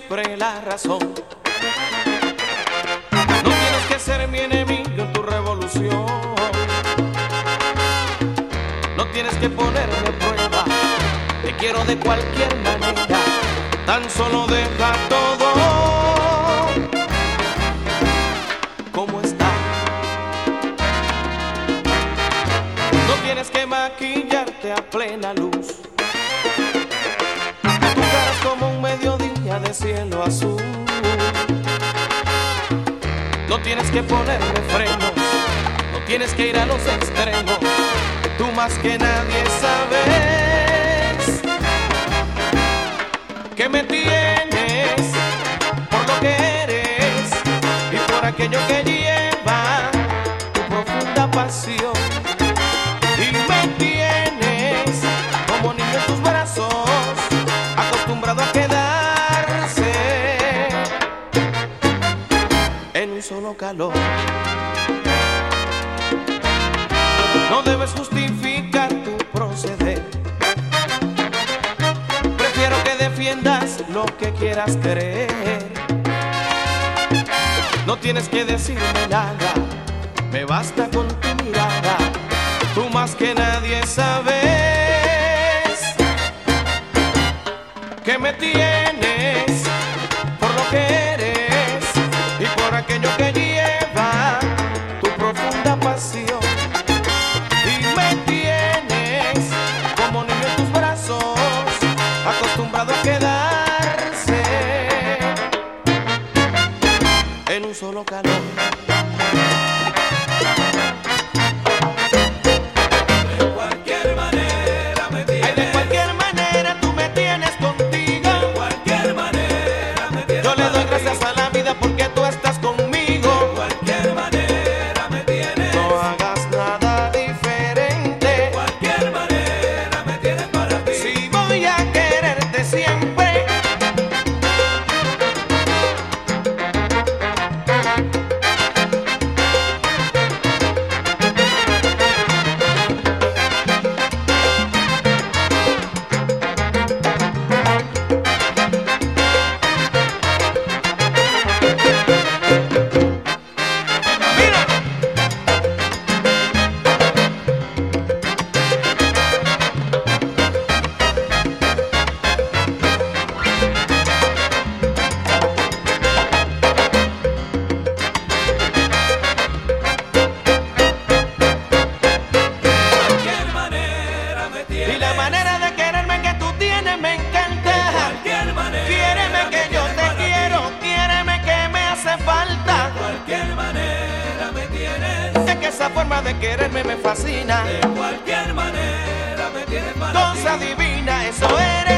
siempre la razón. No tienes que ser mi enemigo en tu revolución. No tienes que ponerme prueba. Te quiero de cualquier manera. Tan solo deja todo como está. No tienes que maquillarte a plena luz. Tu cara es como un mediodía de cielo azul. No tienes que ponerme frenos. No tienes que ir a los extremos. Tú más que nadie sabes que me tienes por lo que eres y por aquello que lleva tu profunda pasión. Y me tienes como niño en tus brazos, acostumbrado a quedarse en un solo calor. No debes justificar tu proceder. Prefiero que defiendas lo que quieras creer. No tienes que decirme nada, me basta con tu mirada. Tú más que nadie sabes que me tienes por lo que eres y por aquello que lleva tu profunda pasión. Acostumbrado a quedarse en un solo calor. De cualquier manera me tienes. Ay, de cualquier manera tú me tienes contigo. De cualquier manera me tienes. Yo le doy gracias a la vida porque tú estás conmigo. De cualquier manera me tienes. No hagas nada diferente. De cualquier manera me tienes para ti. Si voy a quererte siempre. Y la manera de quererme que tú tienes me encanta. Quiéreme que yo te quiero, quiéreme que me hace falta. De cualquier manera me tienes. Es que esa forma de quererme me fascina. De cualquier manera me tienes para ti. Cosa divina, eso eres.